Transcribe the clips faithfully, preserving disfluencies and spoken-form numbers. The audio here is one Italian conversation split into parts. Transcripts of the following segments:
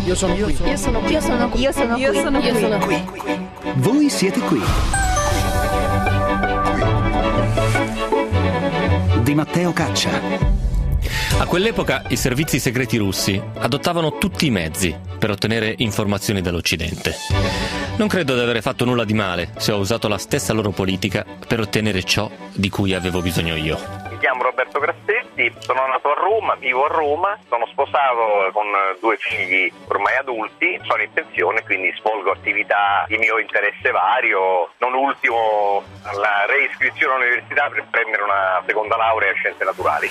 Io sono qui. Io sono qui. Io sono qui. Io sono qui. Io sono qui. Io sono qui. Voi siete qui. Di Matteo Caccia. A quell'epoca i servizi segreti russi adottavano tutti i mezzi per ottenere informazioni dall'Occidente. Non credo di avere fatto nulla di male se ho usato la stessa loro politica per ottenere ciò di cui avevo bisogno io. Mi chiamo Roberto Grassetti, sono nato a Roma, vivo a Roma, sono sposato con due figli ormai adulti, sono in pensione, quindi svolgo attività di mio interesse vario, non ultimo la reiscrizione all'università per prendere una seconda laurea in scienze naturali.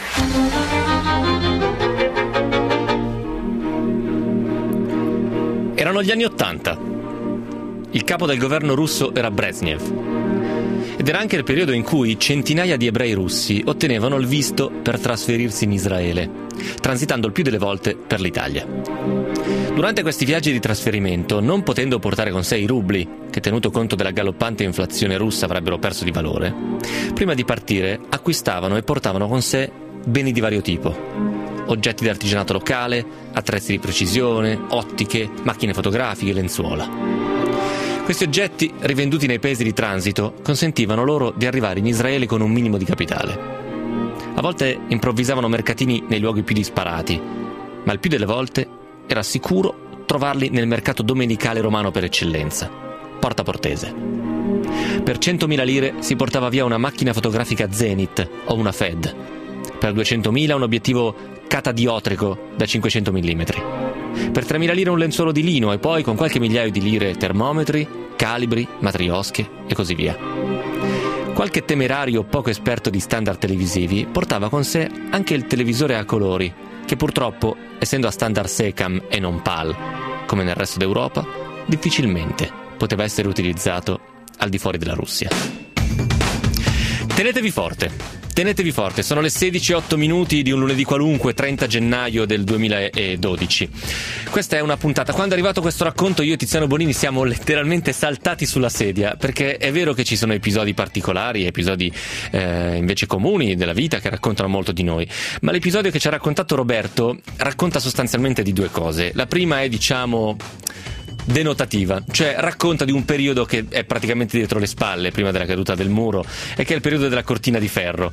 Erano gli anni Ottanta. Il capo del governo russo era Brezhnev. Ed era anche il periodo in cui centinaia di ebrei russi ottenevano il visto per trasferirsi in Israele, transitando il più delle volte per l'Italia. Durante questi viaggi di trasferimento, non potendo portare con sé i rubli, che tenuto conto della galoppante inflazione russa avrebbero perso di valore, prima di partire acquistavano e portavano con sé beni di vario tipo. Oggetti di artigianato locale, attrezzi di precisione, ottiche, macchine fotografiche, lenzuola. Questi oggetti, rivenduti nei paesi di transito, consentivano loro di arrivare in Israele con un minimo di capitale. A volte improvvisavano mercatini nei luoghi più disparati, ma il più delle volte era sicuro trovarli nel mercato domenicale romano per eccellenza, Porta Portese. Per centomila lire si portava via una macchina fotografica Zenith o una F E D. Per duecentomila un obiettivo catadiotrico da cinquecento millimetri. Per tremila lire un lenzuolo di lino e poi con qualche migliaio di lire termometri, calibri, matriosche e così via. Qualche temerario poco esperto di standard televisivi portava con sé anche il televisore a colori, che purtroppo, essendo a standard SECAM e non PAL, come nel resto d'Europa, difficilmente poteva essere utilizzato al di fuori della Russia. Tenetevi forte. Tenetevi forte, sono le sedici e otto minuti di un lunedì qualunque, trenta gennaio del duemiladodici. Questa è una puntata. Quando è arrivato questo racconto io e Tiziano Bonini siamo letteralmente saltati sulla sedia, perché è vero che ci sono episodi particolari, episodi eh, invece comuni della vita che raccontano molto di noi, ma l'episodio che ci ha raccontato Roberto racconta sostanzialmente di due cose. La prima è, diciamo, denotativa, cioè racconta di un periodo che è praticamente dietro le spalle prima della caduta del muro e che è il periodo della cortina di ferro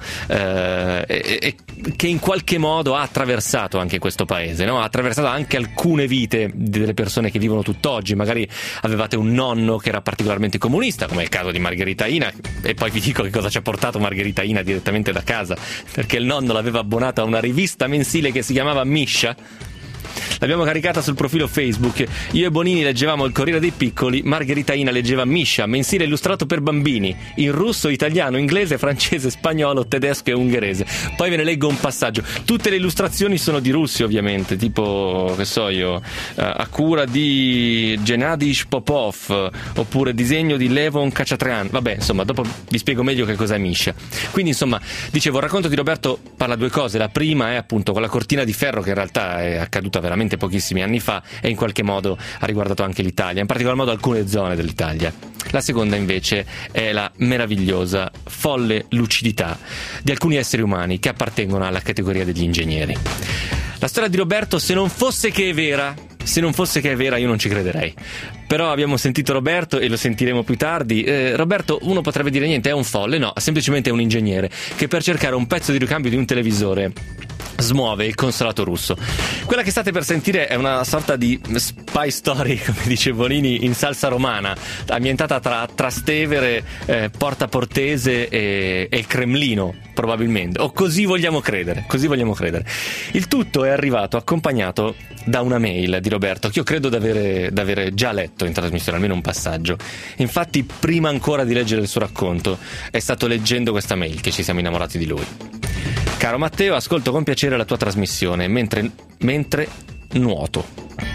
eh, e, e che in qualche modo ha attraversato anche questo paese, no? Ha attraversato anche alcune vite delle persone che vivono tutt'oggi. Magari avevate un nonno che era particolarmente comunista, come è il caso di Margherita Ina, e poi vi dico che cosa ci ha portato Margherita Ina direttamente da casa, perché il nonno l'aveva abbonata a una rivista mensile che si chiamava Miscia. L'abbiamo caricata sul profilo Facebook. Io e Bonini leggevamo il Corriere dei Piccoli, Margherita Ina leggeva Miscia, mensile illustrato per bambini, in russo, italiano, inglese, francese, spagnolo, tedesco e ungherese. Poi ve ne leggo un passaggio. Tutte le illustrazioni sono di russi, ovviamente, tipo, che so io, uh, a cura di Gennady Popov, oppure disegno di Levon Kachaturian. Vabbè, insomma, dopo vi spiego meglio che cos'è Miscia. Quindi, insomma, dicevo, il racconto di Roberto parla due cose. La prima è appunto quella cortina di ferro che in realtà è accaduta veramente pochissimi anni fa e in qualche modo ha riguardato anche l'Italia, in particolar modo alcune zone dell'Italia. La seconda invece è la meravigliosa, folle lucidità di alcuni esseri umani che appartengono alla categoria degli ingegneri. La storia di Roberto, se non fosse che è vera, se non fosse che è vera io non ci crederei. Però abbiamo sentito Roberto e lo sentiremo più tardi. eh, Roberto, uno potrebbe dire niente, è un folle. No, semplicemente è un ingegnere che per cercare un pezzo di ricambio di un televisore smuove il consolato russo. Quella che state per sentire è una sorta di spy story, come dice Bonini, in salsa romana, ambientata tra Trastevere, eh, Porta Portese e, e il Cremlino, probabilmente, o così vogliamo credere, così vogliamo credere. Il tutto è arrivato accompagnato da una mail di Roberto che io credo d'avere, d'avere già letto in trasmissione, almeno un passaggio. Infatti, prima ancora di leggere il suo racconto, è stato leggendo questa mail che ci siamo innamorati di lui. Caro Matteo, ascolto con piacere la tua trasmissione mentre, mentre nuoto.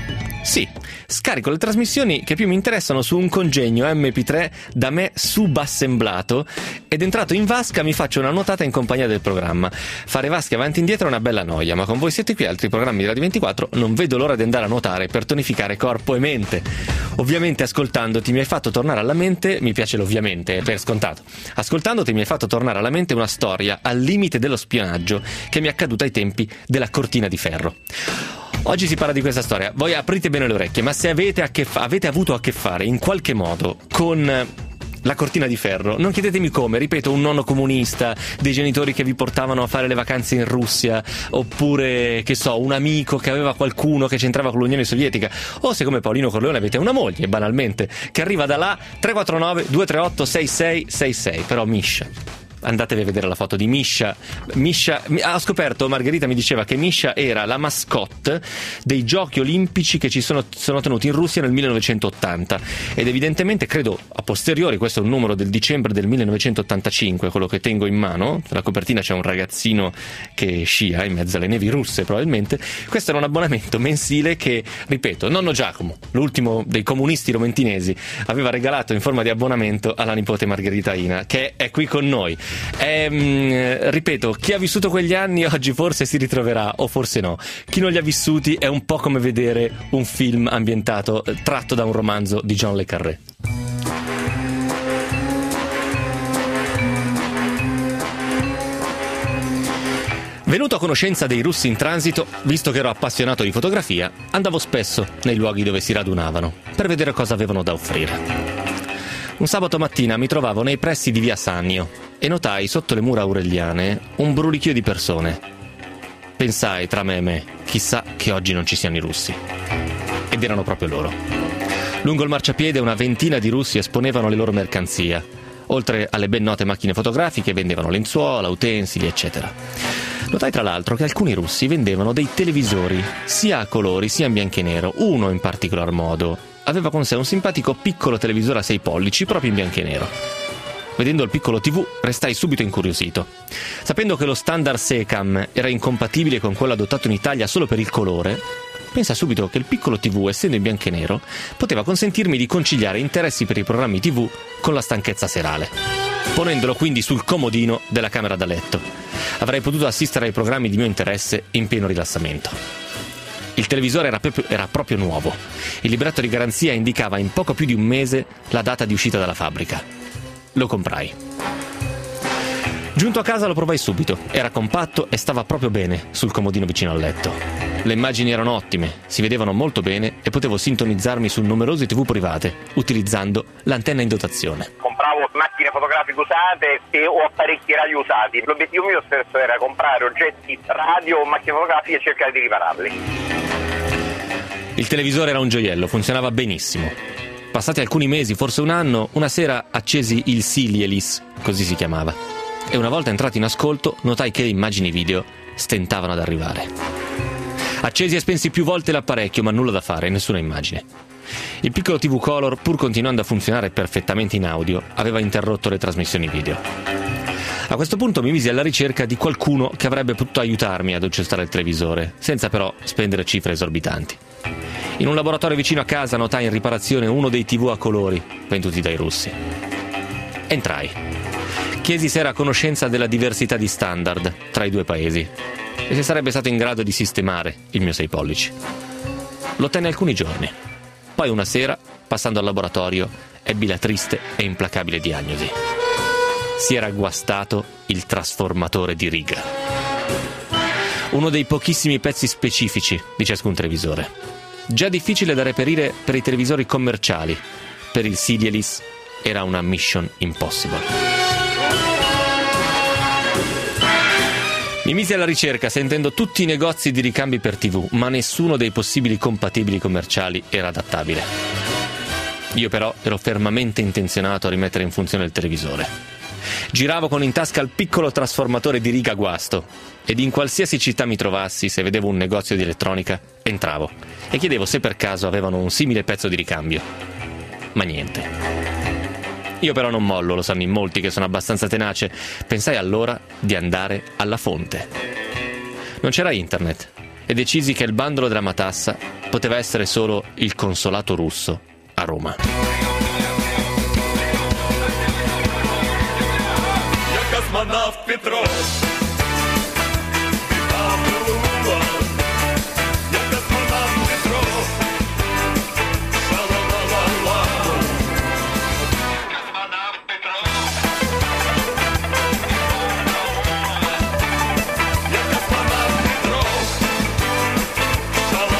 Sì, scarico le trasmissioni che più mi interessano su un congegno emme pi tre da me subassemblato ed entrato in vasca mi faccio una nuotata in compagnia del programma. Fare vasche avanti e indietro è una bella noia, ma con voi siete qui altri programmi di Radio ventiquattro, non vedo l'ora di andare a nuotare per tonificare corpo e mente. Ovviamente ascoltandoti mi hai fatto tornare alla mente, mi piace l'ovviamente, per scontato, ascoltandoti mi hai fatto tornare alla mente una storia al limite dello spionaggio che mi è accaduta ai tempi della cortina di ferro. Oggi si parla di questa storia. Voi aprite bene le orecchie, ma se avete, a che fa- avete avuto a che fare in qualche modo con la cortina di ferro, non chiedetemi come, ripeto, un nonno comunista, dei genitori che vi portavano a fare le vacanze in Russia, oppure, che so, un amico che aveva qualcuno che c'entrava con l'Unione Sovietica, o se come Paolino Corleone avete una moglie, banalmente, che arriva da là. Tre quattro nove due tre otto sei sei sei sei. Però Miscia, andatevi a vedere la foto di Miscia. Miscia, ho scoperto, Margherita mi diceva che Miscia era la mascotte dei giochi olimpici che ci sono, sono tenuti in Russia nel millenovecentottanta, ed evidentemente, credo a posteriori, questo è un numero del dicembre del millenovecentottantacinque, quello che tengo in mano, sulla copertina c'è un ragazzino che scia in mezzo alle nevi russe probabilmente. Questo era un abbonamento mensile che, ripeto, nonno Giacomo, l'ultimo dei comunisti romentinesi, aveva regalato in forma di abbonamento alla nipote Margherita Ina, che è qui con noi. Ehm, ripeto, chi ha vissuto quegli anni oggi forse si ritroverà, o forse no. Chi non li ha vissuti è un po' come vedere un film ambientato, tratto da un romanzo di John le Carré. Venuto a conoscenza dei russi in transito, visto che ero appassionato di fotografia, andavo spesso nei luoghi dove si radunavano per vedere cosa avevano da offrire. Un sabato mattina mi trovavo nei pressi di via Sannio e notai sotto le mura aureliane un brulichio di persone. Pensai tra me e me, chissà che oggi non ci siano i russi. Ed erano proprio loro. Lungo il marciapiede una ventina di russi esponevano le loro mercanzia. Oltre alle ben note macchine fotografiche vendevano lenzuola, utensili, eccetera. Notai tra l'altro che alcuni russi vendevano dei televisori, sia a colori sia in bianco e nero. Uno in particolar modo aveva con sé un simpatico piccolo televisore a sei pollici, proprio in bianco e nero. Vedendo il piccolo tivù restai subito incuriosito. Sapendo che lo standard SECAM era incompatibile con quello adottato in Italia solo per il colore, pensa subito che il piccolo tivù, essendo in bianco e nero, poteva consentirmi di conciliare interessi per i programmi tivù con la stanchezza serale. Ponendolo quindi sul comodino della camera da letto, avrei potuto assistere ai programmi di mio interesse in pieno rilassamento. Il televisore era proprio, era proprio nuovo. Il libretto di garanzia indicava in poco più di un mese la data di uscita dalla fabbrica. Lo comprai. Giunto a casa lo provai subito. Era compatto e stava proprio bene sul comodino vicino al letto. Le immagini erano ottime, si vedevano molto bene e potevo sintonizzarmi su numerose tivù private utilizzando l'antenna in dotazione. Compravo macchine fotografiche usate e o apparecchi radio usati. L'obiettivo mio stesso era comprare oggetti radio o macchine fotografiche e cercare di ripararli. Il televisore era un gioiello, funzionava benissimo. Passati alcuni mesi, forse un anno, una sera accesi il Silielis, così si chiamava, e una volta entrato in ascolto notai che le immagini video stentavano ad arrivare. Accesi e spensi più volte l'apparecchio, ma nulla da fare, nessuna immagine. Il piccolo tivù Color, pur continuando a funzionare perfettamente in audio, aveva interrotto le trasmissioni video. A questo punto mi misi alla ricerca di qualcuno che avrebbe potuto aiutarmi ad aggiustare il televisore, senza però spendere cifre esorbitanti. In un laboratorio vicino a casa notai in riparazione uno dei tivù a colori venduti dai russi. Entrai. Chiesi se era a conoscenza della diversità di standard tra i due paesi e se sarebbe stato in grado di sistemare il mio sei pollici. Lo tenne alcuni giorni. Poi una sera, passando al laboratorio, ebbi la triste e implacabile diagnosi. Si era guastato il trasformatore di riga. Uno dei pochissimi pezzi specifici di ciascun televisore. Già difficile da reperire per i televisori commerciali. Per il Silielis era una mission impossible. Mi misi alla ricerca sentendo tutti i negozi di ricambi per tivù, ma nessuno dei possibili compatibili commerciali era adattabile. Io però ero fermamente intenzionato a rimettere in funzione il televisore. Giravo con in tasca il piccolo trasformatore di riga guasto ed in qualsiasi città mi trovassi, se vedevo un negozio di elettronica, entravo e chiedevo se per caso avevano un simile pezzo di ricambio. Ma niente. Io però non mollo, lo sanno in molti che sono abbastanza tenace. Pensai allora di andare alla fonte. Non c'era internet e decisi che il bandolo della matassa poteva essere solo il consolato russo a Roma. Космонавт Петров. Шалала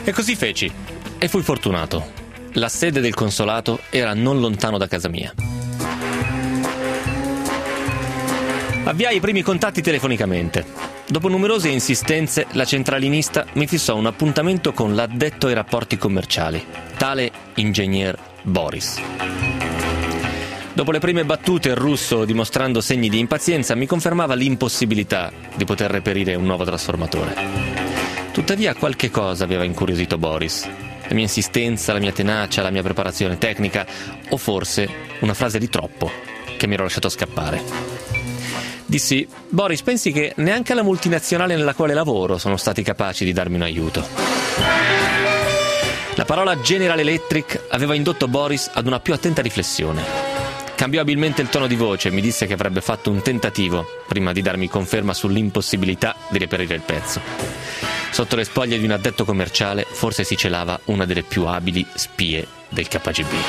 E così feci, e fui fortunato. La sede del consolato era non lontano da casa mia. Avviai i primi contatti telefonicamente. Dopo numerose insistenze, la centralinista mi fissò un appuntamento con l'addetto ai rapporti commerciali, tale ingegner Boris. Dopo le prime battute, il russo, dimostrando segni di impazienza, mi confermava l'impossibilità di poter reperire un nuovo trasformatore. Tuttavia qualche cosa aveva incuriosito Boris. La mia insistenza, la mia tenacia, la mia preparazione tecnica, o forse una frase di troppo che mi ero lasciato scappare. Dissi: Boris, pensi che neanche la multinazionale nella quale lavoro sono stati capaci di darmi un aiuto? La parola General Electric aveva indotto Boris ad una più attenta riflessione. Cambiò abilmente il tono di voce e mi disse che avrebbe fatto un tentativo prima di darmi conferma sull'impossibilità di reperire il pezzo. Sotto le spoglie di un addetto commerciale forse si celava una delle più abili spie del K G B.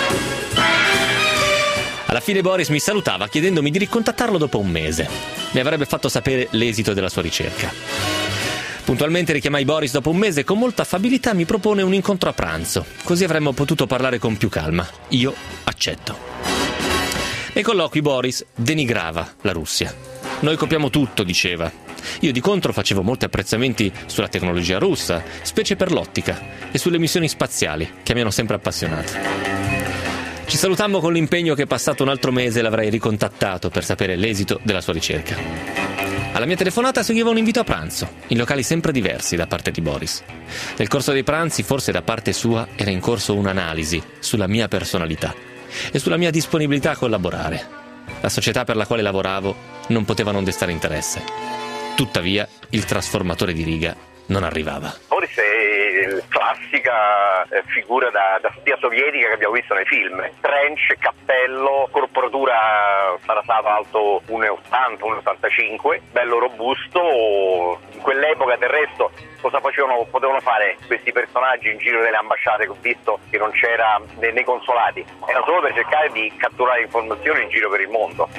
Alla fine Boris mi salutava chiedendomi di ricontattarlo dopo un mese. Mi avrebbe fatto sapere l'esito della sua ricerca. Puntualmente richiamai Boris dopo un mese e con molta affabilità mi propone un incontro a pranzo. Così avremmo potuto parlare con più calma. Io accetto. Nei colloqui Boris denigrava la Russia. Noi copiamo tutto, diceva. Io di contro facevo molti apprezzamenti sulla tecnologia russa, specie per l'ottica, e sulle missioni spaziali, che mi hanno sempre appassionato. Ci salutammo con l'impegno che passato un altro mese l'avrei ricontattato per sapere l'esito della sua ricerca. Alla mia telefonata seguiva un invito a pranzo, in locali sempre diversi da parte di Boris. Nel corso dei pranzi, forse da parte sua, era in corso un'analisi sulla mia personalità e sulla mia disponibilità a collaborare. La società per la quale lavoravo non poteva non destare interesse. Tuttavia, il trasformatore di riga non arrivava. Boris è la classica figura da, da spia sovietica che abbiamo visto nei film. Trench, cappello, corporatura sarà stato alto uno e ottanta, uno e ottantacinque, bello robusto. In quell'epoca del resto cosa facevano, potevano fare questi personaggi in giro delle ambasciate, che ho visto che non c'era nei, nei consolati? Era solo per cercare di catturare informazioni in giro per il mondo.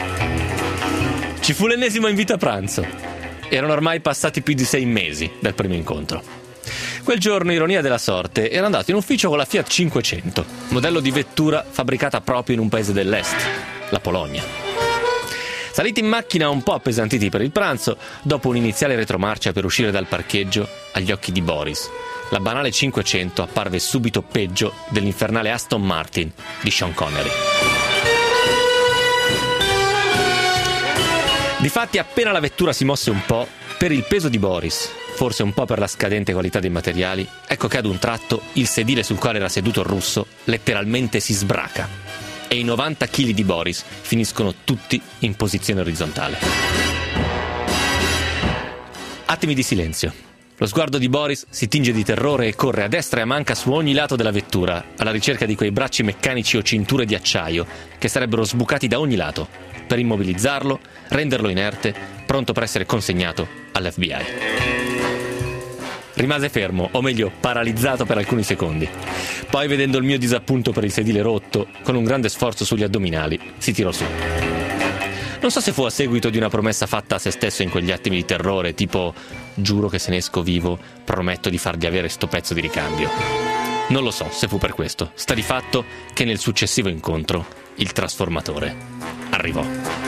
Ci fu l'ennesimo invito a pranzo. Erano ormai passati più di sei mesi dal primo incontro. Quel giorno, ironia della sorte, ero andato in ufficio con la Fiat cinquecento, modello di vettura fabbricata proprio in un paese dell'est, la Polonia. Saliti in macchina un po' appesantiti per il pranzo, dopo un'iniziale retromarcia per uscire dal parcheggio, agli occhi di Boris, la banale cinquecento apparve subito peggio dell'infernale Aston Martin di Sean Connery. Difatti, appena la vettura si mosse un po', per il peso di Boris, forse un po' per la scadente qualità dei materiali, ecco che ad un tratto il sedile sul quale era seduto il russo letteralmente si sbraca e i novanta chili di Boris finiscono tutti in posizione orizzontale. Attimi di silenzio. Lo sguardo di Boris si tinge di terrore e corre a destra e a manca su ogni lato della vettura, alla ricerca di quei bracci meccanici o cinture di acciaio che sarebbero sbucati da ogni lato, per immobilizzarlo, renderlo inerte, pronto per essere consegnato all'F B I. Rimase fermo, o meglio, paralizzato per alcuni secondi. Poi, vedendo il mio disappunto per il sedile rotto, con un grande sforzo sugli addominali, si tirò su. Non so se fu a seguito di una promessa fatta a se stesso in quegli attimi di terrore, tipo: giuro che se ne esco vivo, prometto di fargli avere sto pezzo di ricambio. Non lo so se fu per questo. Sta di fatto che nel successivo incontro il trasformatore arrivò.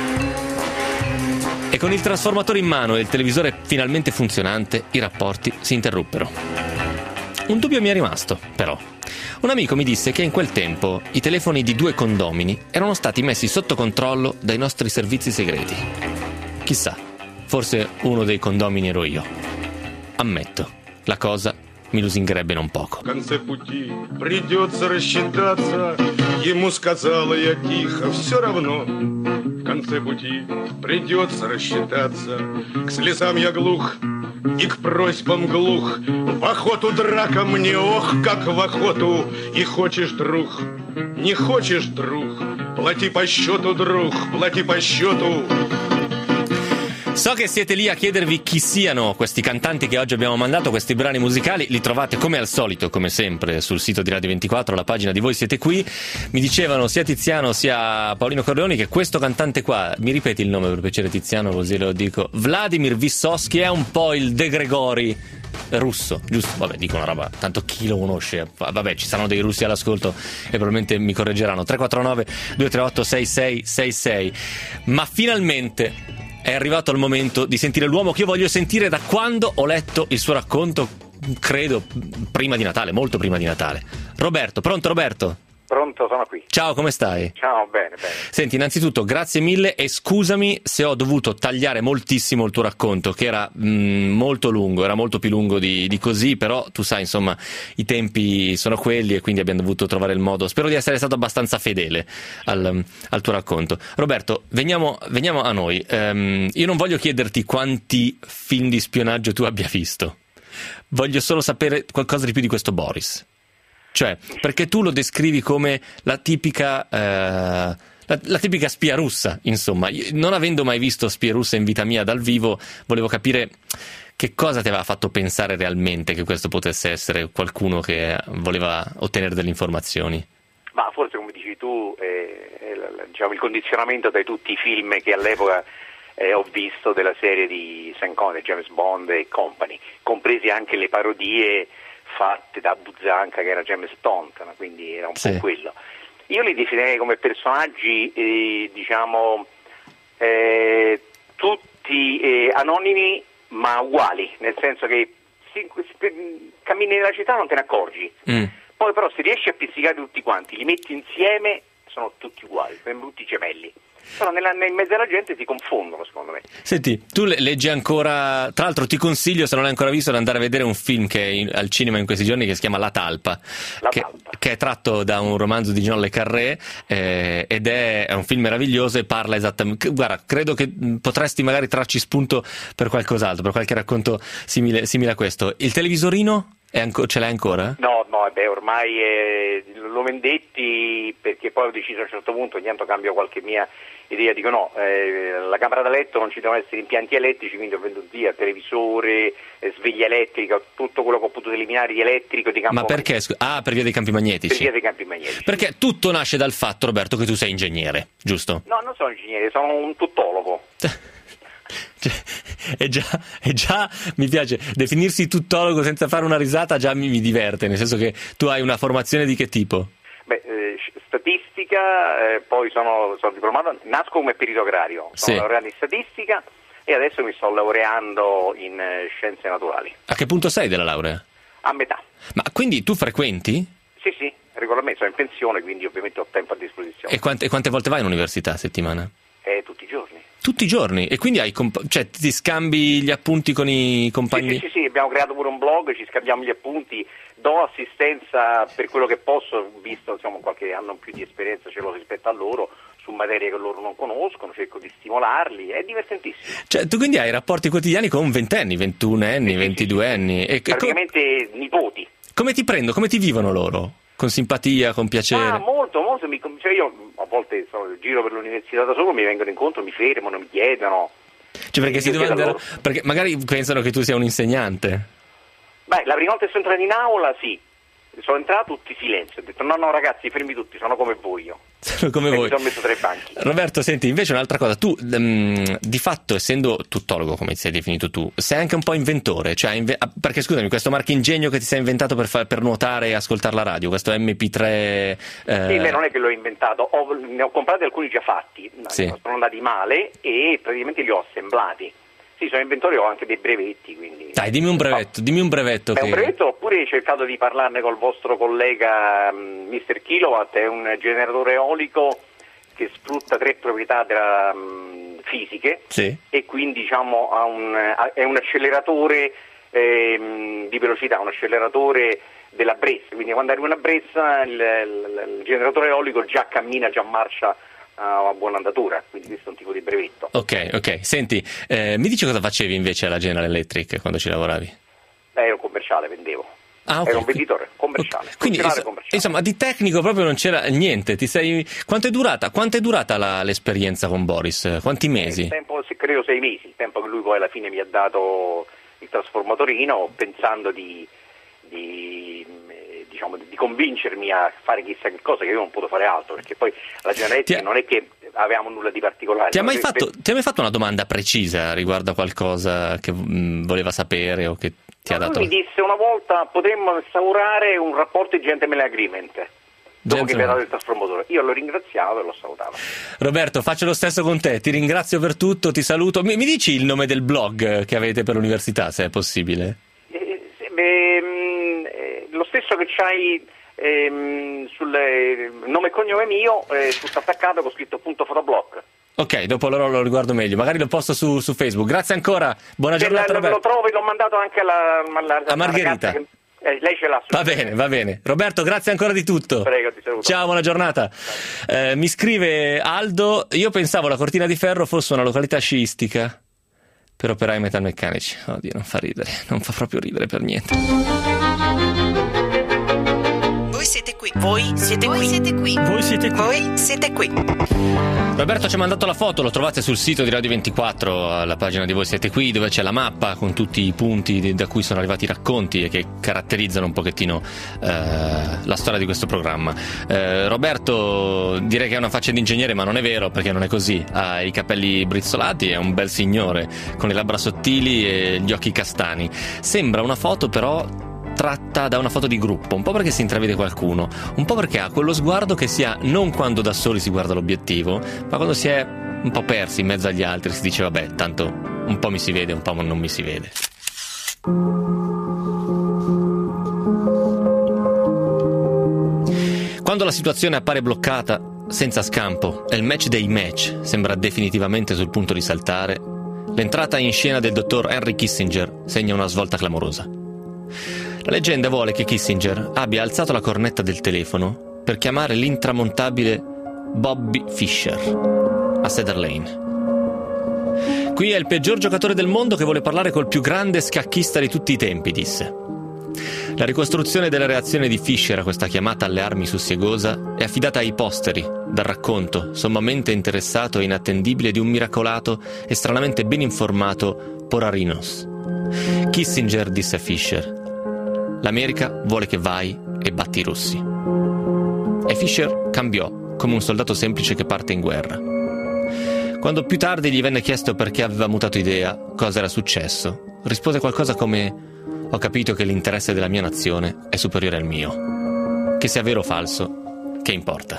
E con il trasformatore in mano e il televisore finalmente funzionante, i rapporti si interruppero. Un dubbio mi è rimasto, però. Un amico mi disse che in quel tempo i telefoni di due condomini erano stati messi sotto controllo dai nostri servizi segreti. Chissà, forse uno dei condomini ero io. Ammetto, la cosa mi lusingherebbe non poco. В конце пути придется рассчитаться. Ему сказала я тихо, все равно. В конце пути придется рассчитаться. К слезам я глух и к просьбам глух. В охоту драка мне, ох, как в охоту. И хочешь, друг, не хочешь, друг, плати по счету, друг, плати по счету. So che siete lì a chiedervi chi siano questi cantanti che oggi abbiamo mandato, questi brani musicali. Li trovate come al solito, come sempre, sul sito di Radio ventiquattro, la pagina di Voi Siete Qui. Mi dicevano sia Tiziano sia Paolino Corleoni che questo cantante qua, mi ripeti il nome per piacere Tiziano, così lo dico, Vladimir Vysotsky, è un po' il De Gregori russo, giusto? Vabbè, dico una roba, tanto chi lo conosce? Vabbè, ci saranno dei russi all'ascolto e probabilmente mi correggeranno. Tre quattro nove due tre otto sei sei sei sei. Ma finalmente è arrivato il momento di sentire l'uomo che io voglio sentire da quando ho letto il suo racconto, credo prima di Natale, molto prima di Natale. Roberto, pronto Roberto? Pronto, sono qui. Ciao, come stai? Ciao, bene, bene. Senti, innanzitutto grazie mille e scusami se ho dovuto tagliare moltissimo il tuo racconto, che era mh, molto lungo, era molto più lungo di, di così, però tu sai, insomma, i tempi sono quelli e quindi abbiamo dovuto trovare il modo. Spero di essere stato abbastanza fedele al, al tuo racconto. Roberto, veniamo, veniamo a noi. Um, io non voglio chiederti quanti film di spionaggio tu abbia visto, voglio solo sapere qualcosa di più di questo Boris. Cioè, perché tu lo descrivi come la tipica eh, la, la tipica spia russa, insomma. Io, non avendo mai visto spie russe in vita mia dal vivo, volevo capire che cosa ti aveva fatto pensare realmente che questo potesse essere qualcuno che voleva ottenere delle informazioni. Ma forse, come dici tu, eh, eh, diciamo, il condizionamento da tutti i film che all'epoca eh, ho visto della serie di Sean Connery, James Bond e company, compresi anche le parodie fatte da Buzzanca, che era James Taunton, quindi era un sì. po' quello. Io li definirei come personaggi eh, diciamo eh, tutti eh, anonimi ma uguali, nel senso che si, si, cammini nella città non te ne accorgi, mm. poi però se riesci a pizzicare tutti quanti, li metti insieme, sono tutti uguali, sembrano tutti gemelli. Però nella, in mezzo alla gente si confondono, secondo me. Senti, tu leggi ancora, tra l'altro ti consiglio, se non l'hai ancora visto, di andare a vedere un film che è in, al cinema in questi giorni, che si chiama La Talpa, La che, Talpa. che è tratto da un romanzo di Jean Le Carré eh, ed è, è un film meraviglioso e parla esattamente, guarda, credo che potresti magari trarci spunto per qualcos'altro, per qualche racconto simile, simile a questo. Il televisorino è anco, ce l'hai ancora? No, no, beh, ormai eh, lo vendetti, perché poi ho deciso a un certo punto, niente, cambio qualche mia idea, dico no, eh, la camera da letto non ci devono essere impianti elettrici, quindi ho venduto via televisore, eh, sveglia elettrica, tutto quello che ho potuto eliminare di elettrico, di campo. Ma perché? Ah, per via dei campi magnetici. Per via dei campi magnetici. Perché tutto nasce dal fatto, Roberto, che tu sei ingegnere, giusto? No, non sono ingegnere, sono un tuttologo. Cioè, è già, è già mi piace definirsi tuttologo senza fare una risata, già mi, mi diverte, nel senso che tu hai una formazione di che tipo? Beh, eh, statistica, eh, poi sono, sono diplomato, nasco come perito agrario, sono sì. laureato in statistica e adesso mi sto laureando in eh, scienze naturali. A che punto sei della laurea? A metà. Ma quindi tu frequenti? Sì, sì, regolarmente, sono in pensione, quindi ovviamente ho tempo a disposizione. E quante, e quante volte vai in università a settimana? Eh, tutti i giorni. Tutti i giorni? E quindi hai comp- cioè ti scambi gli appunti con i compagni? Sì, sì, sì, sì, abbiamo creato pure un blog, ci scambiamo gli appunti, do assistenza per quello che posso, visto insomma qualche anno in più di esperienza ce l'ho rispetto a loro, su materie che loro non conoscono, cerco di stimolarli, è divertentissimo. Cioè tu quindi hai rapporti quotidiani con ventenni, ventunenni, sì, ventiduenni? Sì, sì. E praticamente co- nipoti. Come ti prendo? Come ti vivono loro? Con simpatia, con piacere? Ah, molto, molto, mi, cioè io a volte so, giro per l'università da solo, mi vengono incontro, mi fermano, mi chiedono. Cioè perché si domandano, perché magari pensano che tu sia un insegnante. Beh, la prima volta che sono entrato in aula, sì. Sono entrato tutti silenzio, ho detto no no ragazzi fermi tutti, sono come voi io. Sono come e voi. Mi sono messo tra i banchi. Roberto, senti, invece un'altra cosa, tu um, di fatto essendo tuttologo come ti sei definito tu, sei anche un po' inventore, cioè inve- perché scusami, questo marchingegno che ti sei inventato per, fa- per nuotare e ascoltare la radio, questo emme pi tre eh... Sì, beh, non è che l'ho inventato, ho, ne ho comprati alcuni già fatti, sì. sono andati male e praticamente li ho assemblati. Sì, sono inventore, ho anche dei brevetti, quindi... Dai, dimmi un brevetto, dimmi un brevetto. Beh, che... un brevetto, oppure cercato di parlarne col vostro collega um, mister Kilowatt, è un generatore eolico che sfrutta tre proprietà della, um, fisiche, sì. E quindi diciamo ha un, ha, è un acceleratore ehm, di velocità, un acceleratore della brezza, quindi quando arriva una brezza il, il, il generatore eolico già cammina, già marcia a buona andatura, quindi questo è un tipo di brevetto. Ok, ok. Senti, eh, mi dici cosa facevi invece alla General Electric quando ci lavoravi? Eh, ero un commerciale, vendevo. Ah, okay. Ero un venditore commerciale. Okay. Quindi insomma, commerciale. insomma di tecnico proprio non c'era niente. Ti sei... Quanto è durata? Quanto è durata la, l'esperienza con Boris? Quanti mesi? Il tempo, credo sei mesi, il tempo che lui poi alla fine mi ha dato il trasformatorino, pensando di, di diciamo di convincermi a fare chissà che cosa, che io non potevo fare altro, perché poi la General Electric non è che avevamo nulla di particolare. Ti ha mai per... fatto, ti ha mai fatto una domanda precisa riguardo a qualcosa che mh, voleva sapere o che ti ha dato? Lui mi disse una volta potremmo instaurare un rapporto di gentleman agreement dopo Gentleman. che mi ha dato il trasformatore. Io l'ho ringraziato e l'ho salutato. Roberto, faccio lo stesso con te, ti ringrazio per tutto, ti saluto. Mi, mi dici il nome del blog che avete per l'università, se è possibile? Eh, se- beh, mh, eh, lo stesso che c'hai ehm, sul eh, nome e cognome mio, eh, tutto attaccato con scritto punto fotoblog. Ok, dopo allora lo riguardo meglio, magari lo posto su, su Facebook. Grazie ancora, buona Se giornata la- lo, lo Roberto. trovi, l'ho mandato anche alla, alla, alla A Margherita. ragazza che- eh, lei ce l'ha. Va bene, va bene. Roberto, grazie ancora di tutto. Prego, ti saluto. Ciao, buona giornata. Eh, mi scrive Aldo, io pensavo la Cortina di Ferro fosse una località sciistica per operai metalmeccanici. Oddio, non fa ridere, non fa proprio ridere per niente. Voi siete qui. Voi siete qui. Siete qui. Voi siete qui. Voi siete qui. Roberto ci ha mandato la foto, lo trovate sul sito di Radio ventiquattro, alla pagina di Voi siete qui, dove c'è la mappa con tutti i punti di- da cui sono arrivati i racconti e che caratterizzano un pochettino eh, la storia di questo programma. Eh, Roberto direi che ha una faccia di ingegnere, ma non è vero, perché non è così. Ha i capelli brizzolati, è un bel signore con le labbra sottili e gli occhi castani. Sembra una foto però tratta da una foto di gruppo, un po' perché si intravede qualcuno, un po' perché ha quello sguardo che si ha non quando da soli si guarda l'obiettivo, ma quando si è un po' persi in mezzo agli altri, si dice vabbè, tanto un po' mi si vede, un po' non mi si vede. Quando la situazione appare bloccata, senza scampo, e il match dei match sembra definitivamente sul punto di saltare, l'entrata in scena del dottor Henry Kissinger segna una svolta clamorosa. La leggenda vuole che Kissinger abbia alzato la cornetta del telefono per chiamare l'intramontabile Bobby Fischer a Cedar Lane. Qui è il peggior giocatore del mondo che vuole parlare col più grande scacchista di tutti i tempi, disse. La ricostruzione della reazione di Fischer a questa chiamata alle armi sussiegosa è affidata ai posteri, dal racconto sommamente interessato e inattendibile di un miracolato e stranamente ben informato Porarinos. Kissinger disse a Fischer: l'America vuole che vai e batti i russi. E Fischer cambiò come un soldato semplice che parte in guerra. Quando più tardi gli venne chiesto perché aveva mutato idea, cosa era successo, rispose qualcosa come: ho capito che l'interesse della mia nazione è superiore al mio. Che sia vero o falso, che importa?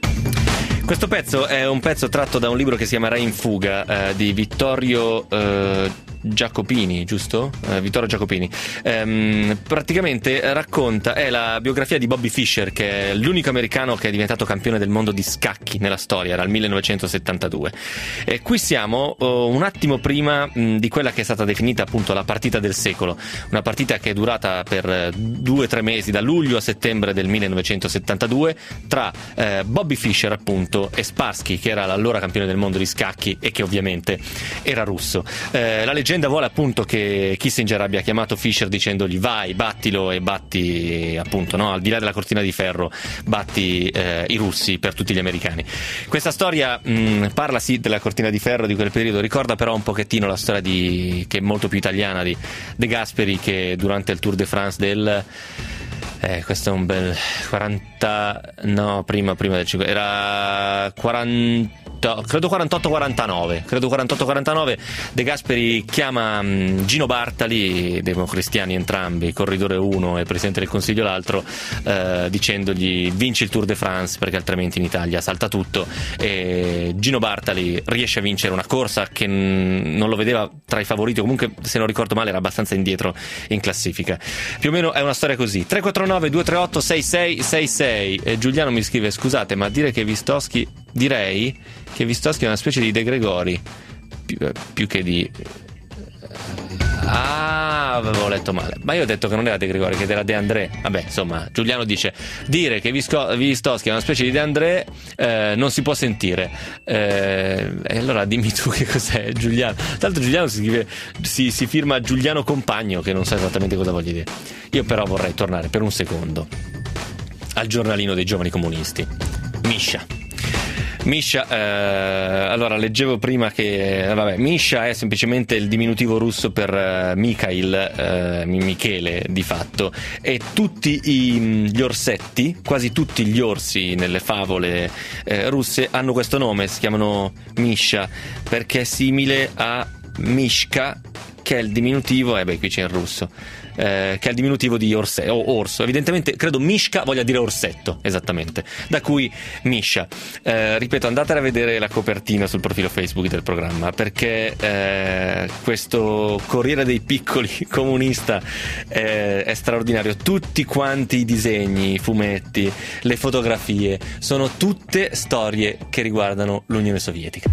Questo pezzo è un pezzo tratto da un libro che si chiama Re in fuga, eh, di Vittorio eh, Giacopini, giusto? Eh, Vittorio Giacopini. Ehm, praticamente racconta, è la biografia di Bobby Fischer, che è l'unico americano che è diventato campione del mondo di scacchi nella storia, era il millenovecentosettantadue. E qui siamo oh, un attimo prima mh, di quella che è stata definita appunto la partita del secolo, una partita che è durata per due o tre mesi, da luglio a settembre del millenovecentosettantadue, tra eh, Bobby Fischer appunto e Spassky, che era l'allora campione del mondo di scacchi e che ovviamente era russo. Eh, la leggenda vuole appunto che Kissinger abbia chiamato Fischer dicendogli: vai, battilo e batti appunto, no, al di là della cortina di ferro, batti eh, i russi per tutti gli americani. Questa storia mh, parla sì della cortina di ferro di quel periodo, ricorda però un pochettino la storia di, che è molto più italiana, di De Gasperi, che durante il Tour de France del Eh, questo è un bel quaranta, no, prima, prima del cinquanta, era quaranta, credo quarantotto quarantanove, credo quarantotto quarantanove, De Gasperi chiama um, Gino Bartali, democristiani entrambi, corridore uno e presidente del consiglio l'altro, eh, dicendogli: vinci il Tour de France perché altrimenti in Italia salta tutto. E Gino Bartali riesce a vincere una corsa che n- non lo vedeva tra i favoriti, comunque se non ricordo male era abbastanza indietro in classifica. Più o meno è una storia così. Tre quattro nove due tre otto sei sei sei sei. E Giuliano mi scrive: scusate, ma dire che Vistoschi, direi che Vistoschi è una specie di De Gregori più, più che di ah, avevo letto male, ma io ho detto che non era De Gregori, che era De André. Vabbè, insomma, Giuliano dice: dire che Visco- Vistoschi è una specie di De André eh, non si può sentire. Eh, e allora dimmi tu che cos'è, Giuliano. Tanto Giuliano si, scrive, si, si firma Giuliano Compagno, che non so esattamente cosa voglia dire. Io però vorrei tornare per un secondo al giornalino dei giovani comunisti. Miscia. Miscia, eh, allora leggevo prima che eh, vabbè, Miscia è semplicemente il diminutivo russo per eh, Mikhail, eh, Michele di fatto, e tutti i, gli orsetti, quasi tutti gli orsi nelle favole eh, russe hanno questo nome, si chiamano Miscia perché è simile a Mishka, che è il diminutivo, eh beh qui c'è in russo, eh, che è il diminutivo di orse, o orso, evidentemente credo Mishka voglia dire orsetto, esattamente, da cui Misha. Eh, ripeto, andate a vedere la copertina sul profilo Facebook del programma, perché eh, questo Corriere dei Piccoli comunista eh, è straordinario. Tutti quanti i disegni, i fumetti, le fotografie sono tutte storie che riguardano l'Unione Sovietica.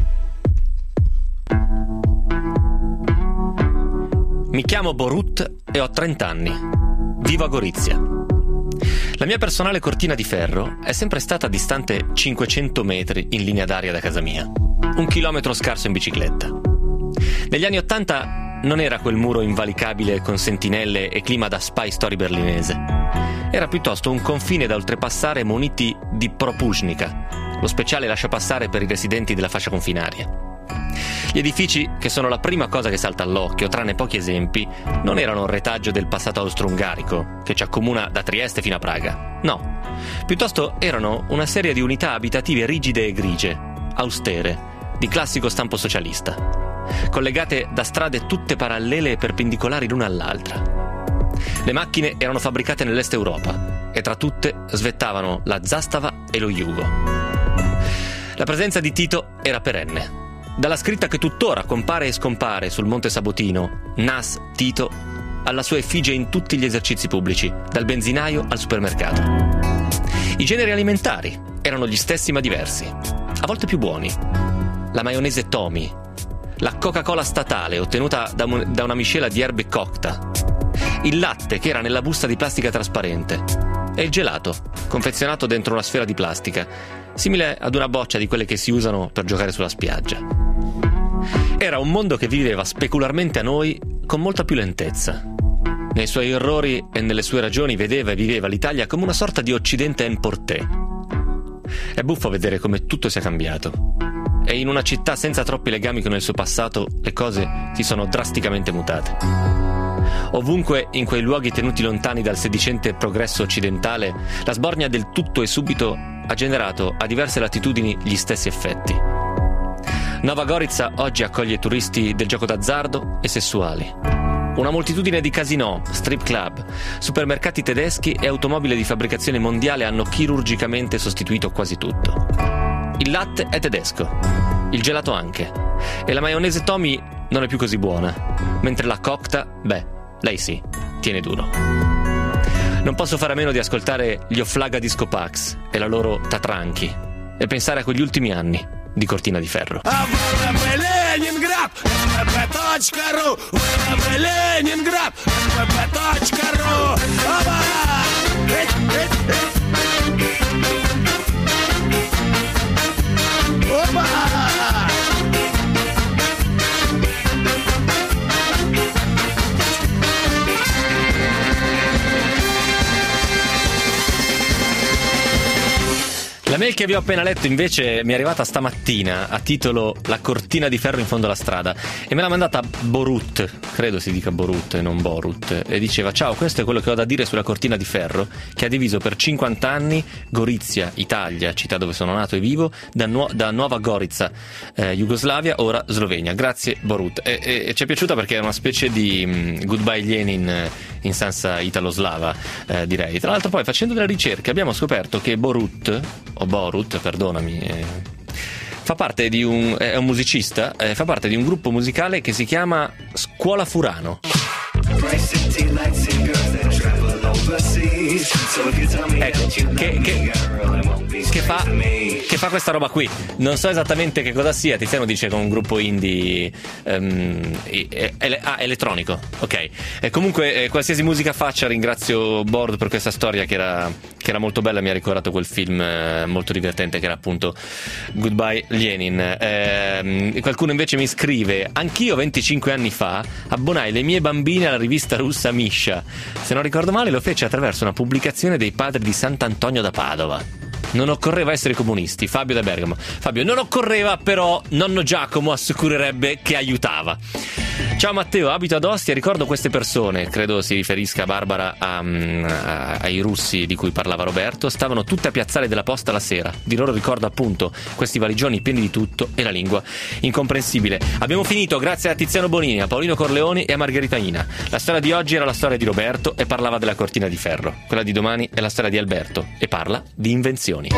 Mi chiamo Borut e ho trenta anni. Vivo a Gorizia. La mia personale cortina di ferro è sempre stata distante cinquecento metri in linea d'aria da casa mia. Un chilometro scarso in bicicletta. Negli anni Ottanta non era quel muro invalicabile con sentinelle e clima da spy story berlinese. Era piuttosto un confine da oltrepassare muniti di Propulsnica, lo speciale lasciapassare per i residenti della fascia confinaria. Gli edifici, che sono la prima cosa che salta all'occhio, tranne pochi esempi, non erano un retaggio del passato austro-ungarico, che ci accomuna da Trieste fino a Praga. No, piuttosto erano una serie di unità abitative rigide e grigie, austere, di classico stampo socialista, collegate da strade tutte parallele e perpendicolari l'una all'altra. Le macchine erano fabbricate nell'est Europa e tra tutte svettavano la Zastava e lo Jugo. La presenza di Tito era perenne. Dalla scritta che tuttora compare e scompare sul Monte Sabotino, N A S Tito, alla sua effigie in tutti gli esercizi pubblici, dal benzinaio al supermercato. I generi alimentari erano gli stessi ma diversi, a volte più buoni. La maionese Tommy, la Coca-Cola statale ottenuta da, un, da una miscela di erbe cocta, il latte che era nella busta di plastica trasparente e il gelato, confezionato dentro una sfera di plastica, simile ad una boccia di quelle che si usano per giocare sulla spiaggia. Era un mondo che viveva specularmente a noi con molta più lentezza. Nei suoi errori e nelle sue ragioni vedeva e viveva l'Italia come una sorta di occidente en portée. È buffo vedere come tutto sia cambiato. E in una città senza troppi legami con il suo passato, le cose si sono drasticamente mutate. Ovunque, in quei luoghi tenuti lontani dal sedicente progresso occidentale, la sbornia del tutto e subito ha generato a diverse latitudini gli stessi effetti. Nova Gorica oggi accoglie turisti del gioco d'azzardo e sessuali. Una moltitudine di casinò, strip club, supermercati tedeschi e automobili di fabbricazione mondiale hanno chirurgicamente sostituito quasi tutto. Il latte è tedesco, il gelato anche, e la maionese Tommy non è più così buona, mentre la cocta, beh, lei sì, tiene duro. Non posso fare a meno di ascoltare gli Oflaga Disco Pax e la loro Tatranchi e pensare a quegli ultimi anni di cortina di ferro. La mail che vi ho appena letto invece mi è arrivata stamattina a titolo La cortina di ferro in fondo alla strada e me l'ha mandata Borut, credo si dica Borut e non Borut, e diceva: ciao, questo è quello che ho da dire sulla cortina di ferro che ha diviso per cinquanta anni Gorizia, Italia, città dove sono nato e vivo, da, nu- da Nova Gorica, eh, Jugoslavia, ora Slovenia. Grazie Borut. E, e, e ci è piaciuta perché è una specie di um, Goodbye Lenin in senza italo-slava, eh, direi. Tra l'altro poi, facendo delle ricerche, abbiamo scoperto che Borut o Borut, perdonami, eh, fa parte di un è un musicista, eh, fa parte di un gruppo musicale che si chiama Scuola Furano. Ecco, che, che, che, fa, che fa questa roba qui. Non so esattamente che cosa sia. Tiziano dice con un gruppo indie um, ele, ah, elettronico. Ok. E comunque eh, qualsiasi musica faccia, ringrazio Bord per questa storia che era, che era molto bella. Mi ha ricordato quel film eh, molto divertente che era appunto Goodbye Lenin. Eh, qualcuno invece mi scrive: anch'io venticinque anni fa abbonai le mie bambine alla rivista russa Misha. Se non ricordo male lo fece attraverso una pubblicazione dei padri di Sant'Antonio da Padova. Non occorreva essere comunisti. Fabio da Bergamo. Fabio, non occorreva, però nonno Giacomo assicurerebbe che aiutava. Ciao Matteo, abito ad Ostia e ricordo queste persone, credo si riferisca Barbara a, a, ai russi di cui parlava Roberto, stavano tutte a Piazzale della Posta la sera. Di loro ricordo appunto questi valigioni pieni di tutto e la lingua incomprensibile. Abbiamo finito, grazie a Tiziano Bonini, a Paolino Corleoni e a Margherita Ina. La storia di oggi era la storia di Roberto e parlava della cortina di ferro. Quella di domani è la storia di Alberto e parla di invenzioni.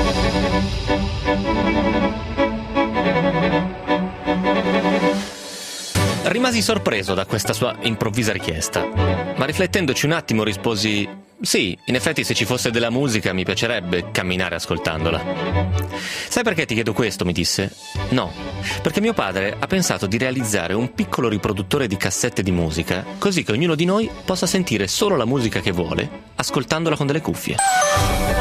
Rimasi sorpreso da questa sua improvvisa richiesta, ma riflettendoci un attimo risposi: sì, in effetti se ci fosse della musica mi piacerebbe camminare ascoltandola. Sai perché ti chiedo questo? Mi disse. No, perché mio padre ha pensato di realizzare un piccolo riproduttore di cassette di musica, così che ognuno di noi possa sentire solo la musica che vuole, ascoltandola con delle cuffie.